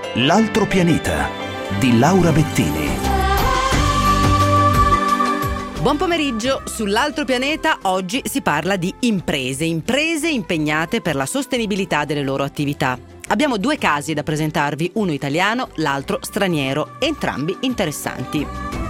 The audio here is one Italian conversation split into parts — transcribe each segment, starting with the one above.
L'altro pianeta di Laura Bettini. Buon pomeriggio, sull'altro pianeta oggi si parla di imprese impegnate per la sostenibilità delle loro attività. Abbiamo due casi da presentarvi, uno italiano, l'altro straniero, entrambi interessanti.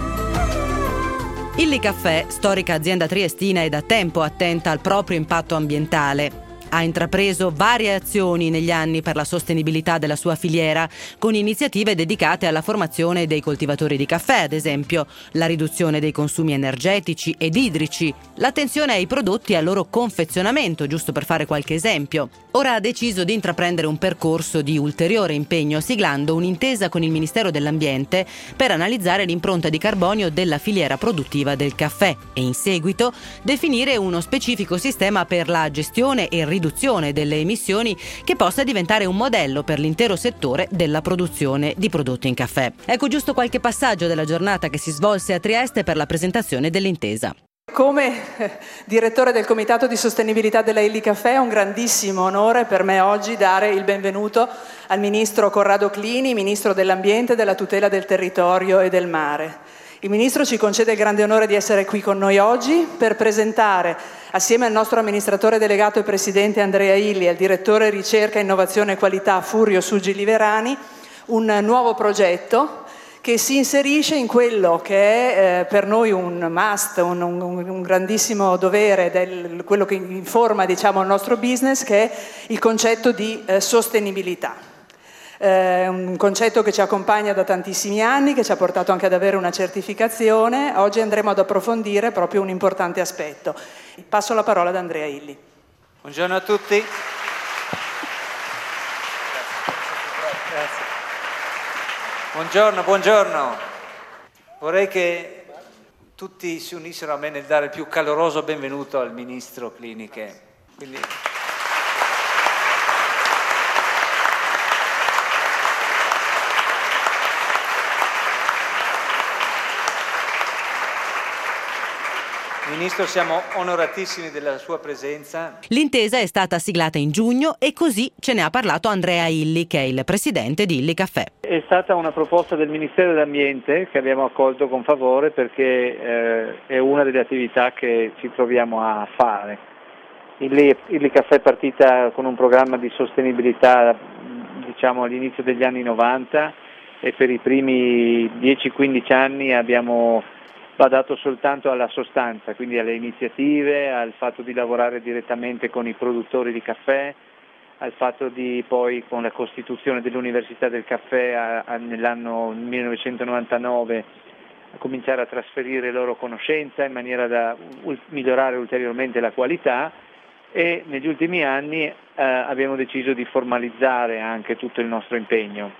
Illy Caffè, storica azienda triestina, è da tempo attenta al proprio impatto ambientale. Ha intrapreso varie azioni negli anni per la sostenibilità della sua filiera, con iniziative dedicate alla formazione dei coltivatori di caffè, ad esempio, la riduzione dei consumi energetici ed idrici, l'attenzione ai prodotti e al loro confezionamento, giusto per fare qualche esempio. Ora ha deciso di intraprendere un percorso di ulteriore impegno, siglando un'intesa con il Ministero dell'Ambiente per analizzare l'impronta di carbonio della filiera produttiva del caffè e, in seguito, definire uno specifico sistema per la gestione e riduzione delle emissioni che possa diventare un modello per l'intero settore della produzione di prodotti in caffè. Ecco giusto qualche passaggio della giornata che si svolse a Trieste per la presentazione dell'intesa. Come direttore del Comitato di Sostenibilità della Illy Caffè è un grandissimo onore per me oggi dare il benvenuto al Ministro Corrado Clini, Ministro dell'Ambiente, della tutela del territorio e del mare. Il Ministro ci concede il grande onore di essere qui con noi oggi per presentare, assieme al nostro amministratore delegato e presidente Andrea Illy e al direttore ricerca, innovazione e qualità Furio Suggi Liverani, un nuovo progetto che si inserisce in quello che è per noi un must, un grandissimo dovere, quello che informa il nostro business, che è il concetto di sostenibilità. Un concetto che ci accompagna da tantissimi anni, che ci ha portato anche ad avere una certificazione. Oggi andremo ad approfondire proprio un importante aspetto. Passo la parola ad Andrea Illy. Buongiorno a tutti. Buongiorno. Vorrei che tutti si unissero a me nel dare il più caloroso benvenuto al Ministro Clini. Ministro, siamo onoratissimi della sua presenza. L'intesa è stata siglata in giugno e così ce ne ha parlato Andrea Illy, che è il presidente di Illy Caffè. È stata una proposta del Ministero dell'Ambiente che abbiamo accolto con favore perché è una delle attività che ci troviamo a fare. Illy Caffè è partita con un programma di sostenibilità all'inizio degli anni 90 e per i primi 10-15 anni abbiamo badato soltanto alla sostanza, quindi alle iniziative, al fatto di lavorare direttamente con i produttori di caffè, al fatto di poi con la costituzione dell'Università del Caffè nell'anno 1999 a cominciare a trasferire loro conoscenza in maniera da migliorare ulteriormente la qualità, e negli ultimi anni abbiamo deciso di formalizzare anche tutto il nostro impegno.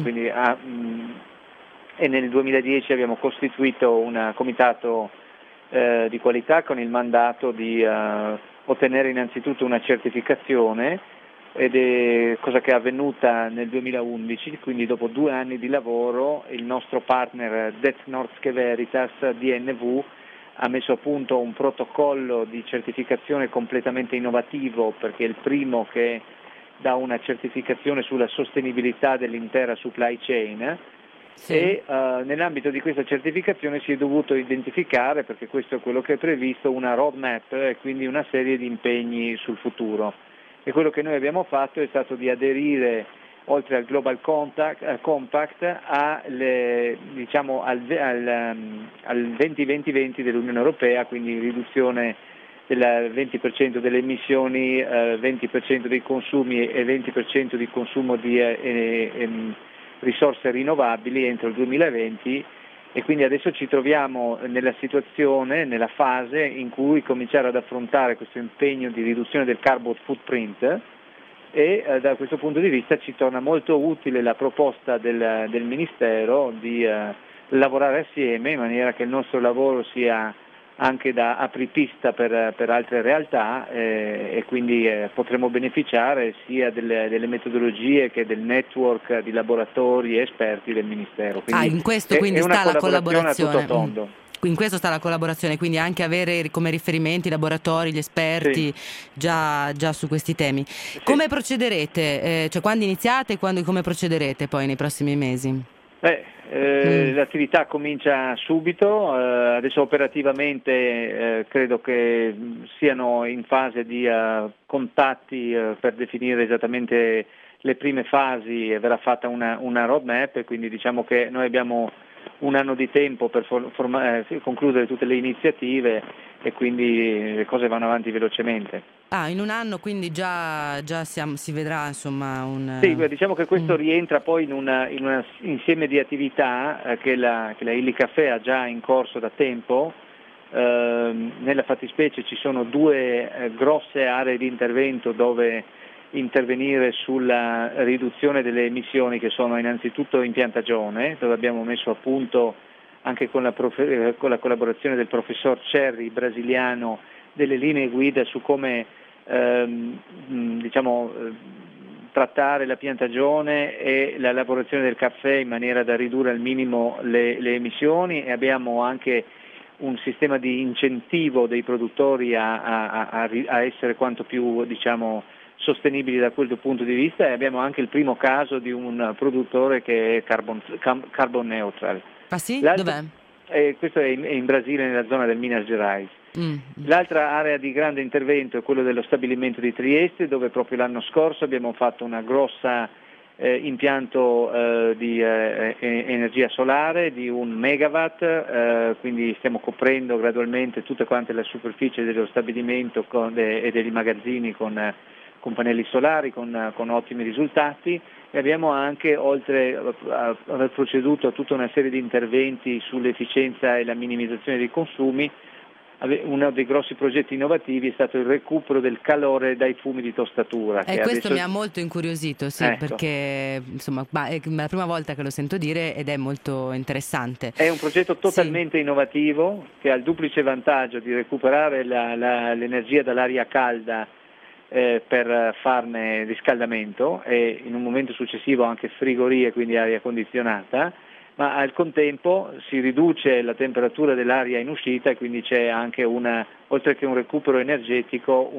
E nel 2010 abbiamo costituito un comitato di qualità con il mandato di ottenere innanzitutto una certificazione, ed è cosa che è avvenuta nel 2011, quindi dopo 2 anni di lavoro il nostro partner Det Norske Veritas DNV ha messo a punto un protocollo di certificazione completamente innovativo, perché è il primo che dà una certificazione sulla sostenibilità dell'intera supply chain. Sì. E nell'ambito di questa certificazione si è dovuto identificare, perché questo è quello che è previsto, una roadmap e quindi una serie di impegni sul futuro. E quello che noi abbiamo fatto è stato di aderire, oltre al Global Compact, al 20-20-20 dell'Unione Europea, quindi riduzione del 20% delle emissioni, 20% dei consumi e 20% di consumo di risorse rinnovabili entro il 2020, e quindi adesso ci troviamo nella situazione, nella fase in cui cominciare ad affrontare questo impegno di riduzione del carbon footprint, e da questo punto di vista ci torna molto utile la proposta del Ministero di lavorare assieme in maniera che il nostro lavoro sia anche da apripista per altre realtà, e quindi potremo beneficiare sia delle metodologie che del network di laboratori e esperti del Ministero. Quindi in questo quindi è una sta la collaborazione a tutto collaborazione. tondo. In questo sta la collaborazione, quindi anche avere come riferimenti i laboratori, gli esperti già su questi temi. Come procederete? Cioè quando iniziate e come procederete poi nei prossimi mesi? L'attività comincia subito, adesso operativamente credo che siano in fase di contatti per definire esattamente le prime fasi e verrà fatta una roadmap, e quindi diciamo che noi abbiamo un anno di tempo per concludere tutte le iniziative e quindi le cose vanno avanti velocemente. In un anno quindi già si vedrà insomma Sì, diciamo che questo rientra poi in un insieme di attività che la Illy Caffè ha già in corso da tempo. Nella fattispecie ci sono due grosse aree di intervento dove intervenire sulla riduzione delle emissioni, che sono innanzitutto in Piantagione, dove abbiamo messo a punto anche con la collaborazione del professor Cerri brasiliano delle linee guida su come trattare la piantagione e la lavorazione del caffè in maniera da ridurre al minimo le emissioni, e abbiamo anche un sistema di incentivo dei produttori a essere quanto più sostenibili da quel punto di vista, e abbiamo anche il primo caso di un produttore che è carbon neutral. Ah sì? Dov'è? Questo è in Brasile, nella zona del Minas Gerais. L'altra area di grande intervento è quello dello stabilimento di Trieste, dove proprio l'anno scorso abbiamo fatto una grossa impianto di energia solare di 1 megawatt, quindi stiamo coprendo gradualmente tutta quanta la superficie dello stabilimento e degli magazzini con pannelli solari con ottimi risultati, e abbiamo anche, oltre a aver proceduto a tutta una serie di interventi sull'efficienza e la minimizzazione dei consumi, uno dei grossi progetti innovativi è stato il recupero del calore dai fumi di tostatura. E questo mi ha molto incuriosito, sì, ecco. Perché insomma è la prima volta che lo sento dire ed è molto interessante. È un progetto totalmente innovativo che ha il duplice vantaggio di recuperare l'energia dall'aria calda per farne riscaldamento, e in un momento successivo anche frigorie, quindi aria condizionata, ma al contempo si riduce la temperatura dell'aria in uscita, e quindi c'è anche oltre che un recupero energetico,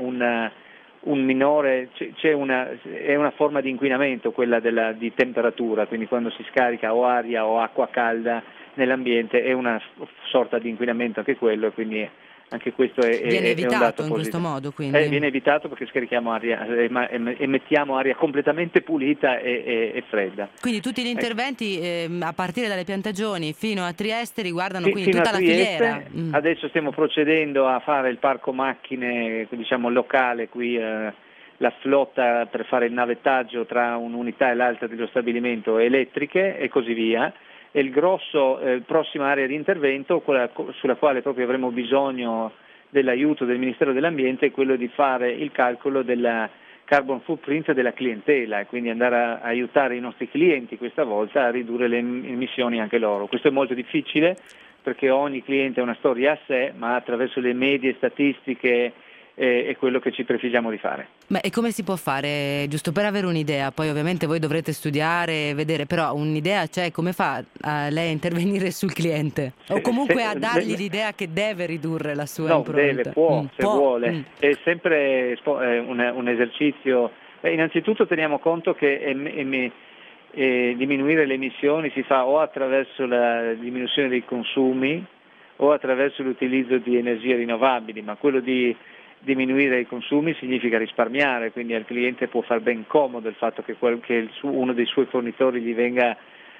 un minore, è una forma di inquinamento quella di temperatura, quindi quando si scarica o aria o acqua calda nell'ambiente è una sorta di inquinamento anche quello, e quindi anche questo viene evitato è un dato in positivo. questo modo, quindi? Viene evitato perché scarichiamo aria, emettiamo aria completamente pulita e fredda. Quindi tutti gli interventi a partire dalle piantagioni fino a Trieste riguardano quindi fino tutta a Trieste, la filiera. Adesso stiamo procedendo a fare il parco macchine locale qui, la flotta per fare il navettaggio tra un'unità e l'altra dello stabilimento, elettriche e così via. E il prossima area di intervento, quella sulla quale proprio avremo bisogno dell'aiuto del Ministero dell'Ambiente, è quello di fare il calcolo della carbon footprint della clientela, e quindi andare a aiutare i nostri clienti questa volta a ridurre le emissioni anche loro. Questo è molto difficile perché ogni cliente ha una storia a sé, ma attraverso le medie statistiche è quello che ci prefiggiamo di fare. E come si può fare, giusto per avere un'idea? Poi ovviamente voi dovrete studiare e vedere, però un'idea c'è, come fa lei a intervenire sul cliente? O comunque a dargli l'idea che deve ridurre la sua impronta? Se vuole. È sempre un esercizio. Innanzitutto teniamo conto che diminuire le emissioni si fa o attraverso la diminuzione dei consumi o attraverso l'utilizzo di energie rinnovabili, ma quello di diminuire i consumi significa risparmiare, quindi al cliente può far ben comodo il fatto che uno dei suoi fornitori gli venga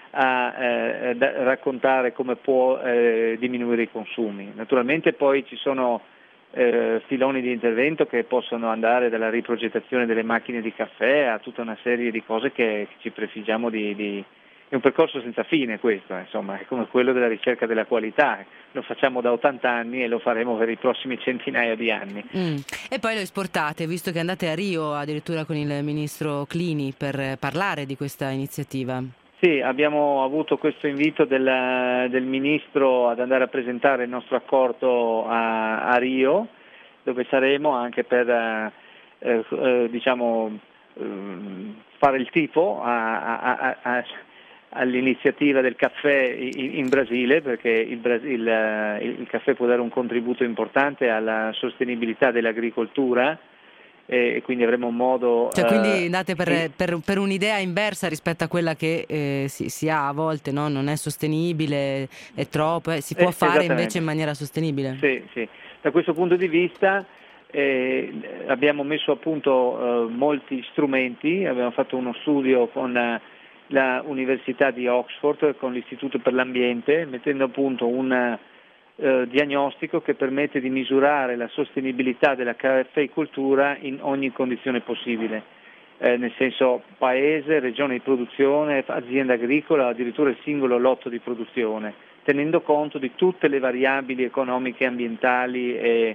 a raccontare come può diminuire i consumi. Naturalmente poi ci sono filoni di intervento che possono andare dalla riprogettazione delle macchine di caffè a tutta una serie di cose che ci prefiggiamo è un percorso senza fine questo, insomma, è come quello della ricerca della qualità, lo facciamo da 80 anni e lo faremo per i prossimi centinaia di anni. E poi lo esportate, visto che andate a Rio addirittura con il ministro Clini per parlare di questa iniziativa. Sì, abbiamo avuto questo invito del ministro ad andare a presentare il nostro accordo a Rio, dove saremo anche per fare il tifo all'iniziativa del caffè in Brasile, perché il caffè può dare un contributo importante alla sostenibilità dell'agricoltura, e quindi avremo modo... Cioè, quindi andate per un'idea inversa rispetto a quella che si ha a volte, no? Non è sostenibile, è troppo, si può fare invece in maniera sostenibile. Sì. Da questo punto di vista abbiamo messo a punto molti strumenti, abbiamo fatto uno studio con la Università di Oxford, con l'Istituto per l'Ambiente, mettendo a punto un diagnostico che permette di misurare la sostenibilità della caffeicoltura in ogni condizione possibile, nel senso paese, regione di produzione, azienda agricola, addirittura il singolo lotto di produzione, tenendo conto di tutte le variabili economiche, ambientali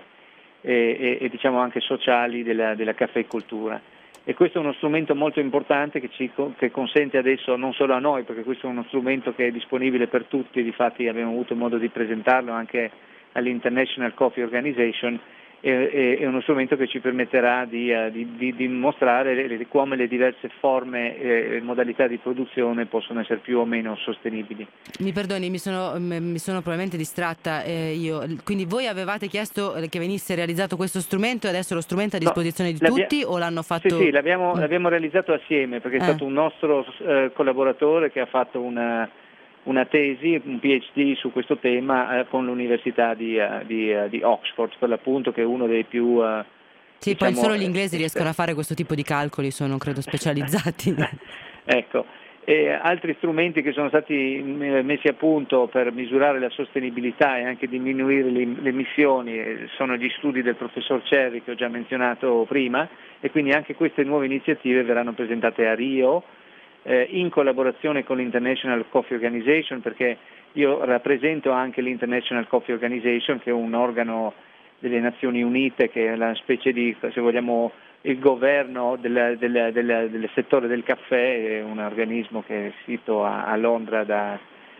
e diciamo anche sociali della caffeicoltura. E questo è uno strumento molto importante che consente adesso, non solo a noi, perché questo è uno strumento che è disponibile per tutti, difatti abbiamo avuto modo di presentarlo anche all'International Coffee Organization, è uno strumento che ci permetterà di mostrare come le diverse forme e modalità di produzione possono essere più o meno sostenibili. Mi perdoni, mi sono probabilmente distratta io. Quindi voi avevate chiesto che venisse realizzato questo strumento e adesso lo strumento è a disposizione di tutti o l'hanno fatto? Sì, l'abbiamo realizzato assieme, perché è stato un nostro collaboratore che ha fatto una tesi, un PhD su questo tema con l'Università di Oxford, per l'appunto, che è uno dei più... sì, poi solo gli inglesi riescono a fare questo tipo di calcoli, sono credo specializzati. Ecco, e altri strumenti che sono stati messi a punto per misurare la sostenibilità e anche diminuire le emissioni sono gli studi del professor Cerri che ho già menzionato prima, e quindi anche queste nuove iniziative verranno presentate a Rio, in collaborazione con l'International Coffee Organization, perché io rappresento anche l'International Coffee Organization, che è un organo delle Nazioni Unite, che è una specie di, se vogliamo, il governo del settore del caffè, è un organismo che è sito a Londra da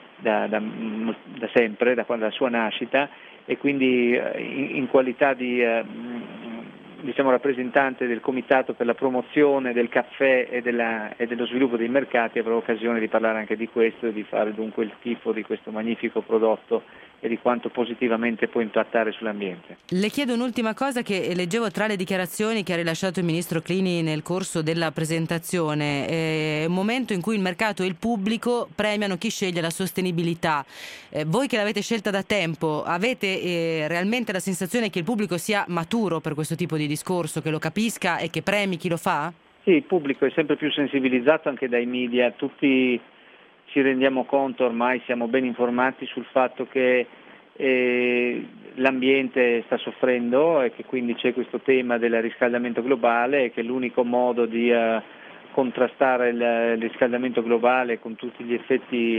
sempre, da quando la sua nascita, e quindi in qualità di rappresentante del Comitato per la promozione del caffè e dello sviluppo dei mercati avrò occasione di parlare anche di questo e di fare dunque il tifo di questo magnifico prodotto e di quanto positivamente può impattare sull'ambiente. Le chiedo un'ultima cosa che leggevo tra le dichiarazioni che ha rilasciato il ministro Clini nel corso della presentazione. È un momento in cui il mercato e il pubblico premiano chi sceglie la sostenibilità. Voi che l'avete scelta da tempo, avete realmente la sensazione che il pubblico sia maturo per questo tipo di discorso, che lo capisca e che premi chi lo fa? Sì, il pubblico è sempre più sensibilizzato anche dai media, tutti ci rendiamo conto, ormai siamo ben informati sul fatto che l'ambiente sta soffrendo e che quindi c'è questo tema del riscaldamento globale e che l'unico modo di contrastare il riscaldamento globale con tutti gli effetti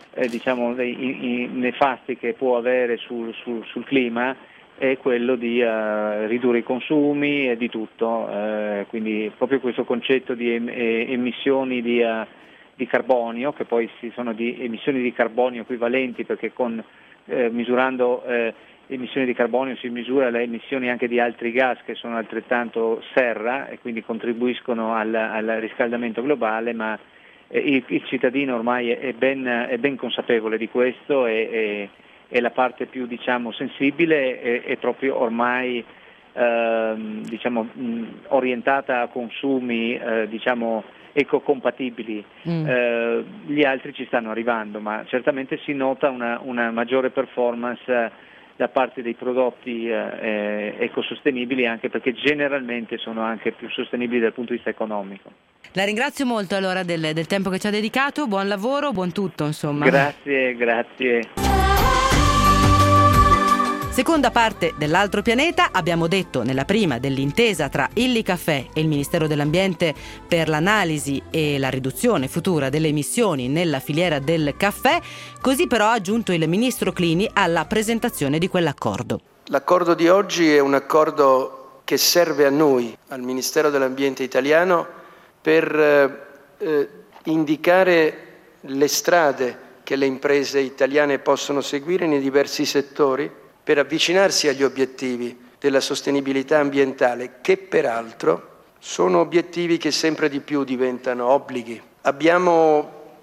nefasti che può avere sul clima è quello di ridurre i consumi e di tutto, quindi proprio questo concetto di emissioni di carbonio, che poi sono di emissioni di carbonio equivalenti, perché misurando emissioni di carbonio si misura le emissioni anche di altri gas che sono altrettanto serra e quindi contribuiscono al riscaldamento globale, ma il cittadino ormai è ben consapevole di questo e la parte più sensibile è proprio ormai orientata a consumi ecocompatibili. Gli altri ci stanno arrivando, ma certamente si nota una maggiore performance da parte dei prodotti ecosostenibili, anche perché generalmente sono anche più sostenibili dal punto di vista economico. La ringrazio molto allora del tempo che ci ha dedicato, buon lavoro, buon tutto insomma. Grazie. Seconda parte dell'altro pianeta, abbiamo detto nella prima dell'intesa tra Illy Caffè e il Ministero dell'Ambiente per l'analisi e la riduzione futura delle emissioni nella filiera del caffè, così però ha aggiunto il Ministro Clini alla presentazione di quell'accordo. L'accordo di oggi è un accordo che serve a noi, al Ministero dell'Ambiente italiano, per indicare le strade che le imprese italiane possono seguire nei diversi settori per avvicinarsi agli obiettivi della sostenibilità ambientale, che peraltro sono obiettivi che sempre di più diventano obblighi. Abbiamo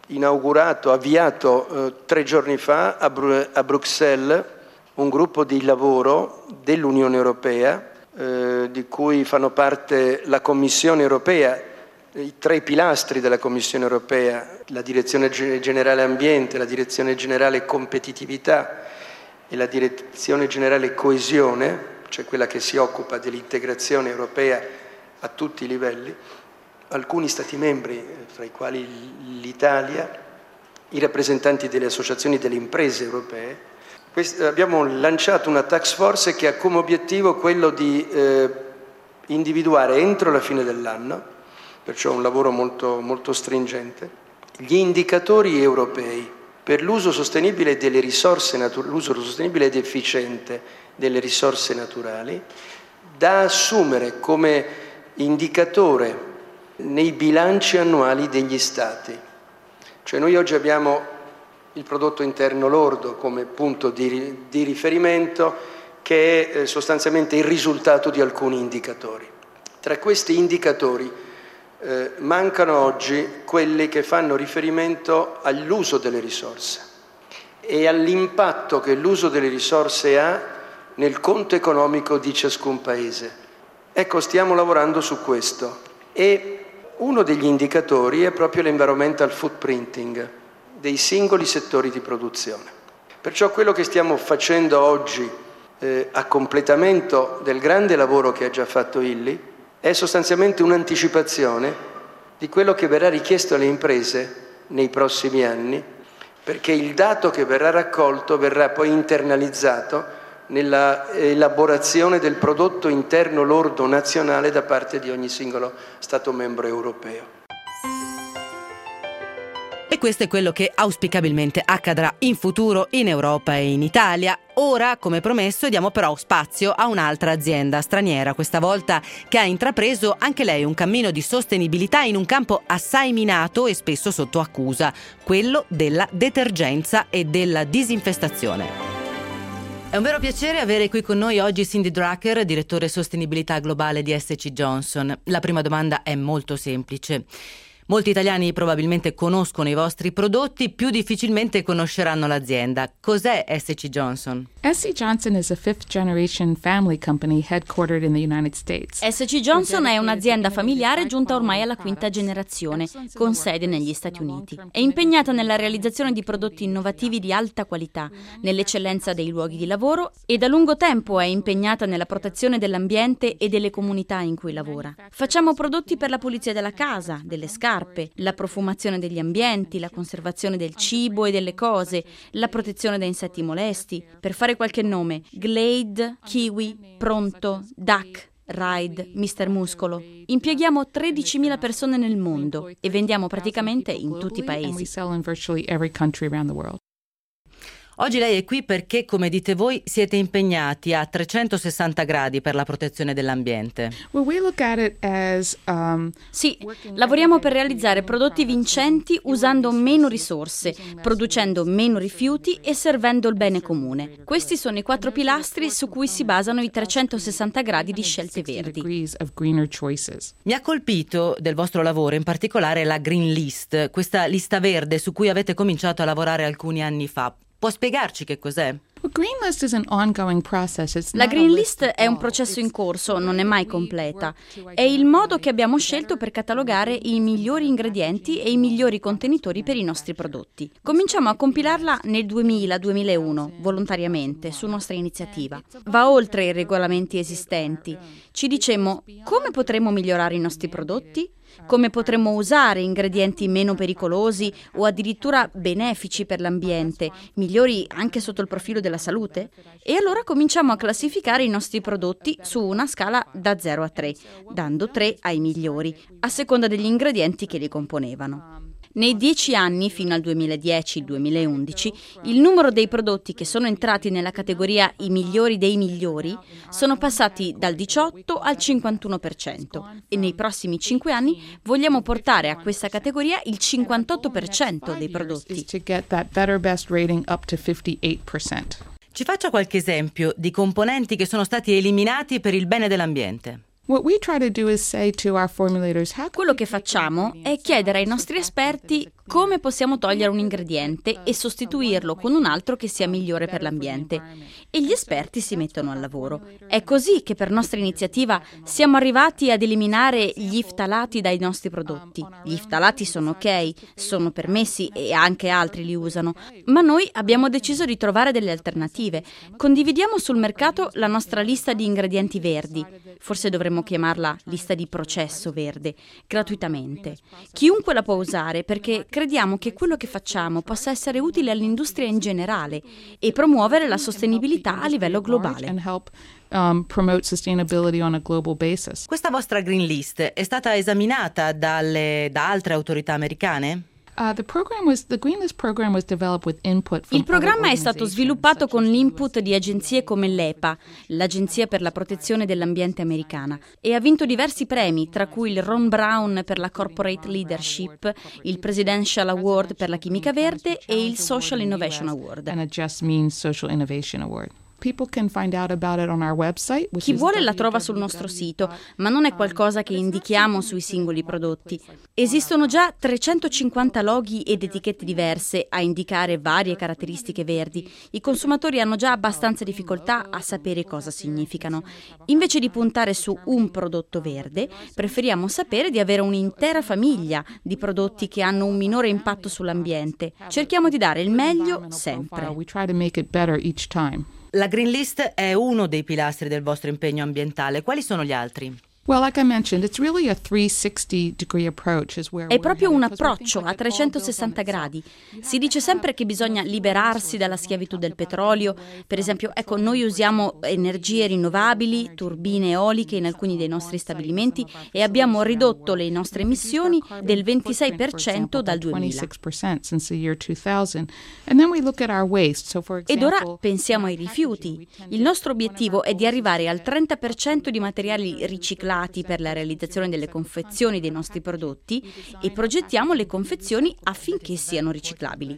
avviato 3 giorni fa a Bruxelles un gruppo di lavoro dell'Unione Europea di cui fanno parte la Commissione Europea, i 3 pilastri della Commissione Europea, la Direzione Generale Ambiente, la Direzione Generale Competitività e la Direzione Generale Coesione, cioè quella che si occupa dell'integrazione europea a tutti i livelli, alcuni Stati membri, fra i quali l'Italia, i rappresentanti delle associazioni delle imprese europee. Abbiamo lanciato una task force che ha come obiettivo quello di individuare entro la fine dell'anno, perciò un lavoro molto, molto stringente, gli indicatori europei per l'uso sostenibile delle risorse l'uso sostenibile ed efficiente delle risorse naturali, da assumere come indicatore nei bilanci annuali degli Stati. Cioè noi oggi abbiamo il prodotto interno lordo come punto di riferimento, che è sostanzialmente il risultato di alcuni indicatori. Tra questi indicatori mancano oggi quelli che fanno riferimento all'uso delle risorse e all'impatto che l'uso delle risorse ha nel conto economico di ciascun paese. Ecco, stiamo lavorando su questo e uno degli indicatori è proprio l'environmental footprinting dei singoli settori di produzione. Perciò quello che stiamo facendo oggi a completamento del grande lavoro che ha già fatto Illy è sostanzialmente un'anticipazione di quello che verrà richiesto alle imprese nei prossimi anni, perché il dato che verrà raccolto verrà poi internalizzato nella elaborazione del prodotto interno lordo nazionale da parte di ogni singolo Stato membro europeo. E questo è quello che auspicabilmente accadrà in futuro in Europa e in Italia. Ora, come promesso, diamo però spazio a un'altra azienda straniera, questa volta che ha intrapreso anche lei un cammino di sostenibilità in un campo assai minato e spesso sotto accusa, quello della detergenza e della disinfestazione. È un vero piacere avere qui con noi oggi Cindy Drucker, direttore sostenibilità globale di SC Johnson. La prima domanda è molto semplice. Molti italiani probabilmente conoscono i vostri prodotti, più difficilmente conosceranno l'azienda. Cos'è SC Johnson? SC Johnson is a fifth-generation family company headquartered in the United States. SC Johnson è un'azienda familiare giunta ormai alla 5ª generazione, con sede negli Stati Uniti. È impegnata nella realizzazione di prodotti innovativi di alta qualità, nell'eccellenza dei luoghi di lavoro e da lungo tempo è impegnata nella protezione dell'ambiente e delle comunità in cui lavora. Facciamo prodotti per la pulizia della casa, delle scarpe, la profumazione degli ambienti, la conservazione del cibo e delle cose, la protezione da insetti molesti. Per fare qualche nome: Glade, Kiwi, Pronto, Duck, Ride, Mr. Muscolo. Impieghiamo 13.000 persone nel mondo e vendiamo praticamente in tutti i paesi. Oggi lei è qui perché, come dite voi, siete impegnati a 360 gradi per la protezione dell'ambiente. Sì, lavoriamo per realizzare prodotti vincenti usando meno risorse, producendo meno rifiuti e servendo il bene comune. Questi sono i 4 pilastri su cui si basano i 360 gradi di scelte verdi. Mi ha colpito del vostro lavoro in particolare la Green List, questa lista verde su cui avete cominciato a lavorare alcuni anni fa. Può spiegarci che cos'è? La Green List è un processo in corso, non è mai completa. È il modo che abbiamo scelto per catalogare i migliori ingredienti e i migliori contenitori per i nostri prodotti. Cominciamo a compilarla nel 2000-2001, volontariamente, su nostra iniziativa. Va oltre i regolamenti esistenti. Ci dicemmo: come potremmo migliorare i nostri prodotti? Come potremmo usare ingredienti meno pericolosi o addirittura benefici per l'ambiente, migliori anche sotto il profilo della salute? E allora cominciamo a classificare i nostri prodotti su una scala da 0 a 3, dando 3 ai migliori, a seconda degli ingredienti che li componevano. Nei 10 anni, fino al 2010-2011, il numero dei prodotti che sono entrati nella categoria i migliori dei migliori sono passati dal 18 al 51% e nei prossimi 5 anni vogliamo portare a questa categoria il 58% dei prodotti. Ci faccia qualche esempio di componenti che sono stati eliminati per il bene dell'ambiente. Quello che facciamo è chiedere ai nostri esperti come possiamo togliere un ingrediente e sostituirlo con un altro che sia migliore per l'ambiente. E gli esperti si mettono al lavoro. È così che per nostra iniziativa siamo arrivati ad eliminare gli ftalati dai nostri prodotti. Gli ftalati sono ok, sono permessi e anche altri li usano, ma noi abbiamo deciso di trovare delle alternative. Condividiamo sul mercato la nostra lista di ingredienti verdi, forse dovremmo chiamarla lista di processo verde, gratuitamente. Chiunque la può usare perché crediamo che quello che facciamo possa essere utile all'industria in generale e promuovere la sostenibilità a livello globale. Promote sustainability on a global basis. Questa vostra Green List è stata esaminata da altre autorità americane? The Green List program was developed with input from Il programma other è stato organizations sviluppato con such as l'input di agenzie come l'EPA, l'Agenzia per la protezione dell'ambiente americana, e ha vinto diversi premi, tra cui il Ron Brown per la Corporate Leadership, il Presidential Award per la chimica verde e il Social Innovation Award. and a Just Means Social Innovation Award. People can find out about it on our website, which Chi is vuole la trova sul nostro sito, ma non è qualcosa che indichiamo sui singoli prodotti. Esistono già 350 loghi ed etichette diverse a indicare varie caratteristiche verdi. I consumatori hanno già abbastanza difficoltà a sapere cosa significano. Invece di puntare su un prodotto verde, preferiamo sapere di avere un'intera famiglia di prodotti che hanno un minore impatto sull'ambiente. Cerchiamo di dare il meglio sempre. We try to make it better each time. La Green List è uno dei pilastri del vostro impegno ambientale. Quali sono gli altri? Well, like I mentioned, it's really a 360-degree approach is where È proprio un approccio a 360 gradi. Si dice sempre che bisogna liberarsi dalla schiavitù del petrolio. Per esempio, noi usiamo energie rinnovabili, turbine eoliche in alcuni dei nostri stabilimenti e abbiamo ridotto le nostre emissioni del 26% dal 2000. Ed ora pensiamo ai rifiuti. Il nostro obiettivo è di arrivare al 30% di materiali riciclati per la realizzazione delle confezioni dei nostri prodotti e progettiamo le confezioni affinché siano riciclabili.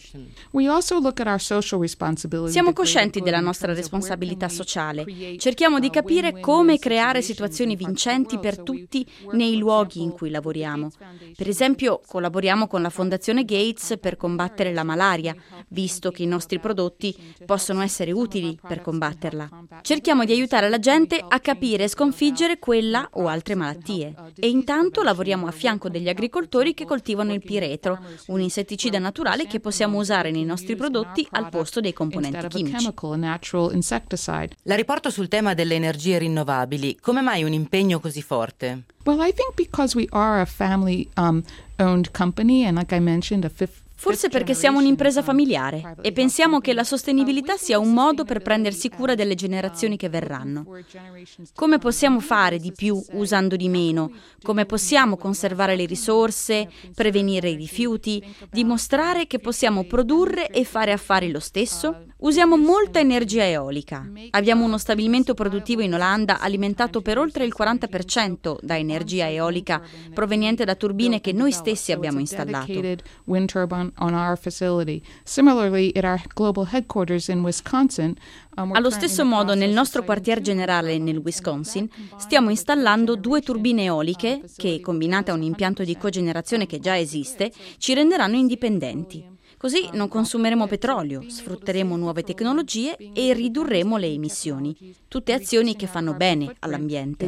Siamo coscienti della nostra responsabilità sociale. Cerchiamo di capire come creare situazioni vincenti per tutti nei luoghi in cui lavoriamo. Per esempio, collaboriamo con la Fondazione Gates per combattere la malaria, visto che i nostri prodotti possono essere utili per combatterla. Cerchiamo di aiutare la gente a capire e sconfiggere quella o altre malattie. E intanto lavoriamo a fianco degli agricoltori che coltivano il piretro, un insetticida naturale che possiamo usare nei nostri prodotti al posto dei componenti chimici. La riporto sul tema delle energie rinnovabili. Come mai un impegno così forte? Well, I think because we are a family-owned company and like I mentioned, a Forse perché siamo un'impresa familiare e pensiamo che la sostenibilità sia un modo per prendersi cura delle generazioni che verranno. Come possiamo fare di più usando di meno? Come possiamo conservare le risorse, prevenire i rifiuti, dimostrare che possiamo produrre e fare affari lo stesso? Usiamo molta energia eolica. Abbiamo uno stabilimento produttivo in Olanda alimentato per oltre il 40% da energia eolica proveniente da turbine che noi stessi abbiamo installato. On our facility. Similarly, at our global headquarters in Wisconsin, allo stesso modo, nel nostro quartier generale nel Wisconsin, stiamo installando 2 turbine eoliche che, combinate a un impianto di cogenerazione che già esiste, ci renderanno indipendenti. Così non consumeremo petrolio, sfrutteremo nuove tecnologie e ridurremo le emissioni. Tutte azioni che fanno bene all'ambiente.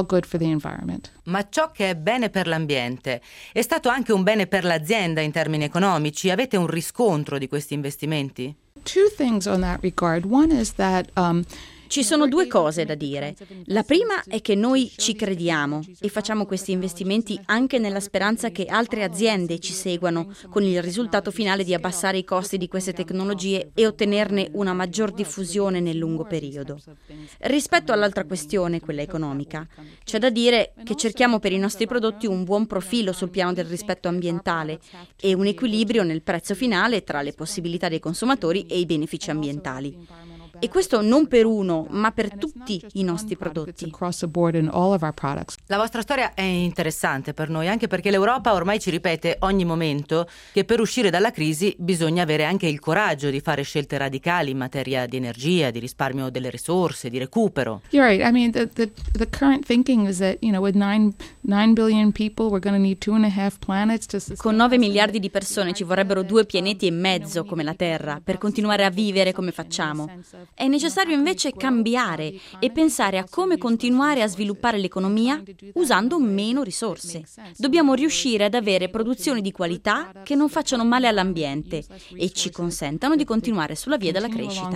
Ma ciò che è bene per l'ambiente è stato anche un bene per l'azienda in termini economici? Avete un riscontro di questi investimenti? Two things on that regard. One is that Ci sono 2 cose da dire. La prima è che noi ci crediamo e facciamo questi investimenti anche nella speranza che altre aziende ci seguano, con il risultato finale di abbassare i costi di queste tecnologie e ottenerne una maggior diffusione nel lungo periodo. Rispetto all'altra questione, quella economica, c'è da dire che cerchiamo per i nostri prodotti un buon profilo sul piano del rispetto ambientale e un equilibrio nel prezzo finale tra le possibilità dei consumatori e i benefici ambientali. E questo non per uno, ma per tutti i nostri prodotti. La vostra storia è interessante per noi, anche perché l'Europa ormai ci ripete ogni momento che per uscire dalla crisi bisogna avere anche il coraggio di fare scelte radicali in materia di energia, di risparmio delle risorse, di recupero. You're right. I mean, the current thinking is that, with 9 billion people, we're going to need 2.5 planets to sustain. Con 9 miliardi di persone ci vorrebbero 2 pianeti e mezzo come la Terra per continuare a vivere come facciamo. È necessario invece cambiare e pensare a come continuare a sviluppare l'economia usando meno risorse. Dobbiamo riuscire ad avere produzioni di qualità che non facciano male all'ambiente e ci consentano di continuare sulla via della crescita.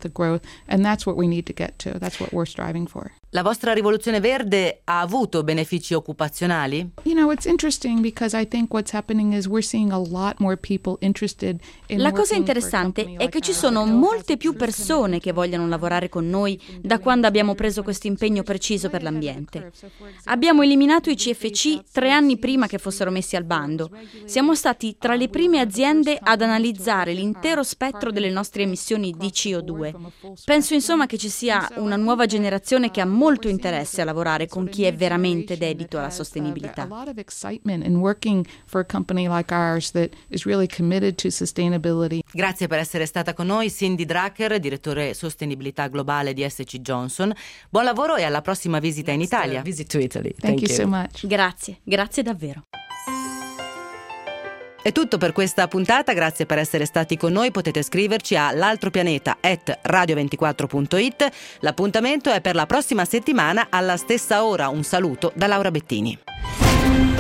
La vostra rivoluzione verde ha avuto benefici occupazionali? It's interesting because I think what's happening is we're seeing a lot more people interested in. La cosa interessante è che ci sono molte più persone che vogliono lavorare con noi da quando abbiamo preso questo impegno preciso per l'ambiente. Abbiamo eliminato i CFC 3 anni prima che fossero messi al bando. Siamo stati tra le prime aziende ad analizzare l'intero spettro delle nostre emissioni di CO2. Penso insomma che ci sia una nuova generazione che ha molto interesse a lavorare con chi è veramente dedito alla sostenibilità. Grazie per essere stata con noi, Cindy Drucker, direttore sostenibilità globale di SC Johnson. Buon lavoro e alla prossima visita in Italia. Visit to Italy. Thank you so much. Grazie davvero. È tutto per questa puntata, grazie per essere stati con noi. Potete scriverci a l'altropianeta@radio24.it. L'appuntamento è per la prossima settimana alla stessa ora. Un saluto da Laura Bettini.